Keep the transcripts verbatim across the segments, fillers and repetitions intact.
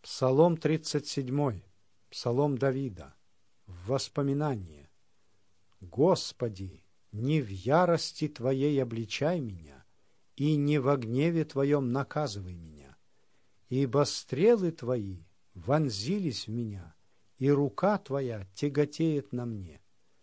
Псалом тридцать седьмой, Псалом Давида, в воспоминание. Господи, не в ярости Твоей обличай меня, и не во гневе Твоем наказывай меня, ибо стрелы Твои вонзились в меня, и рука Твоя тяготеет на мне.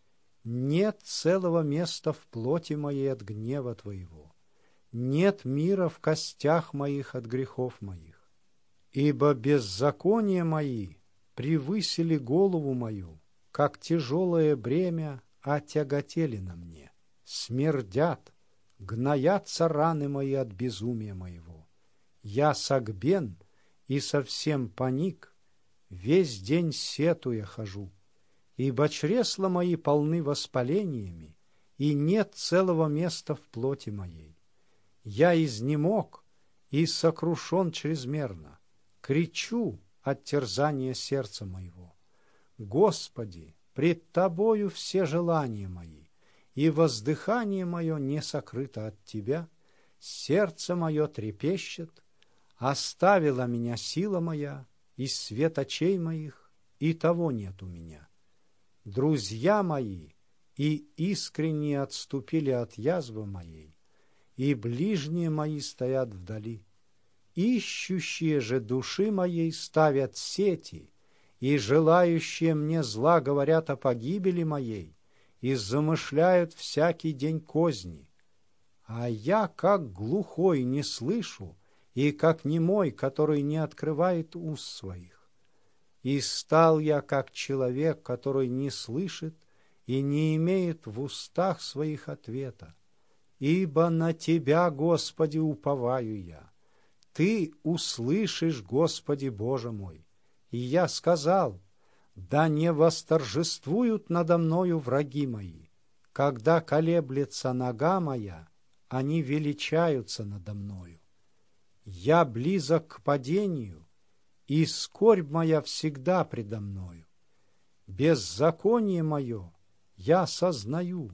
Нет целого места в плоти моей от гнева Твоего, нет мира в костях моих от грехов моих. Ибо беззакония мои превысили голову мою, как тяжелое бремя отяготели на мне. Смердят, гноятся раны мои от безумия моего. Я согбен и совсем паник, весь день сетуя хожу, ибо чресла мои полны воспалениями, и нет целого места в плоти моей. Я изнемог и сокрушен чрезмерно, кричу от терзания сердца моего. Господи, пред Тобою все желания мои, и воздыхание мое не сокрыто от Тебя, сердце мое трепещет, оставила меня сила моя, и свет очей моих, и того нет у меня. Друзья мои и искренне отступили от язвы моей, и ближние мои стоят вдали. Ищущие же души моей ставят сети, и желающие мне зла говорят о погибели моей, и замышляют всякий день козни. А я, как глухой, не слышу, и как немой, который не открывает уст своих. И стал я, как человек, который не слышит и не имеет в устах своих ответа. Ибо на Тебя, Господи, уповаю я. Ты услышишь, Господи Боже мой. И я сказал: да не восторжествуют надо мною враги мои. Когда колеблется нога моя, они величаются надо мною. Я близок к падению, и скорбь моя всегда предо мною. Беззаконие мое я сознаю,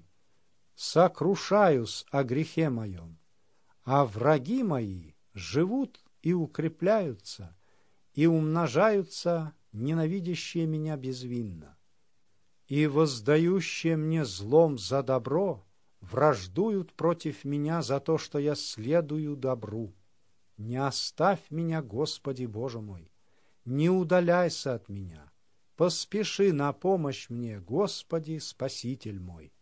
сокрушаюсь о грехе моем, а враги мои живут и укрепляются, и умножаются ненавидящие меня безвинно. И воздающие мне злом за добро враждуют против меня за то, что я следую добру. Не оставь меня, Господи Боже мой, не удаляйся от меня. Поспеши на помощь мне, Господи, Спаситель мой.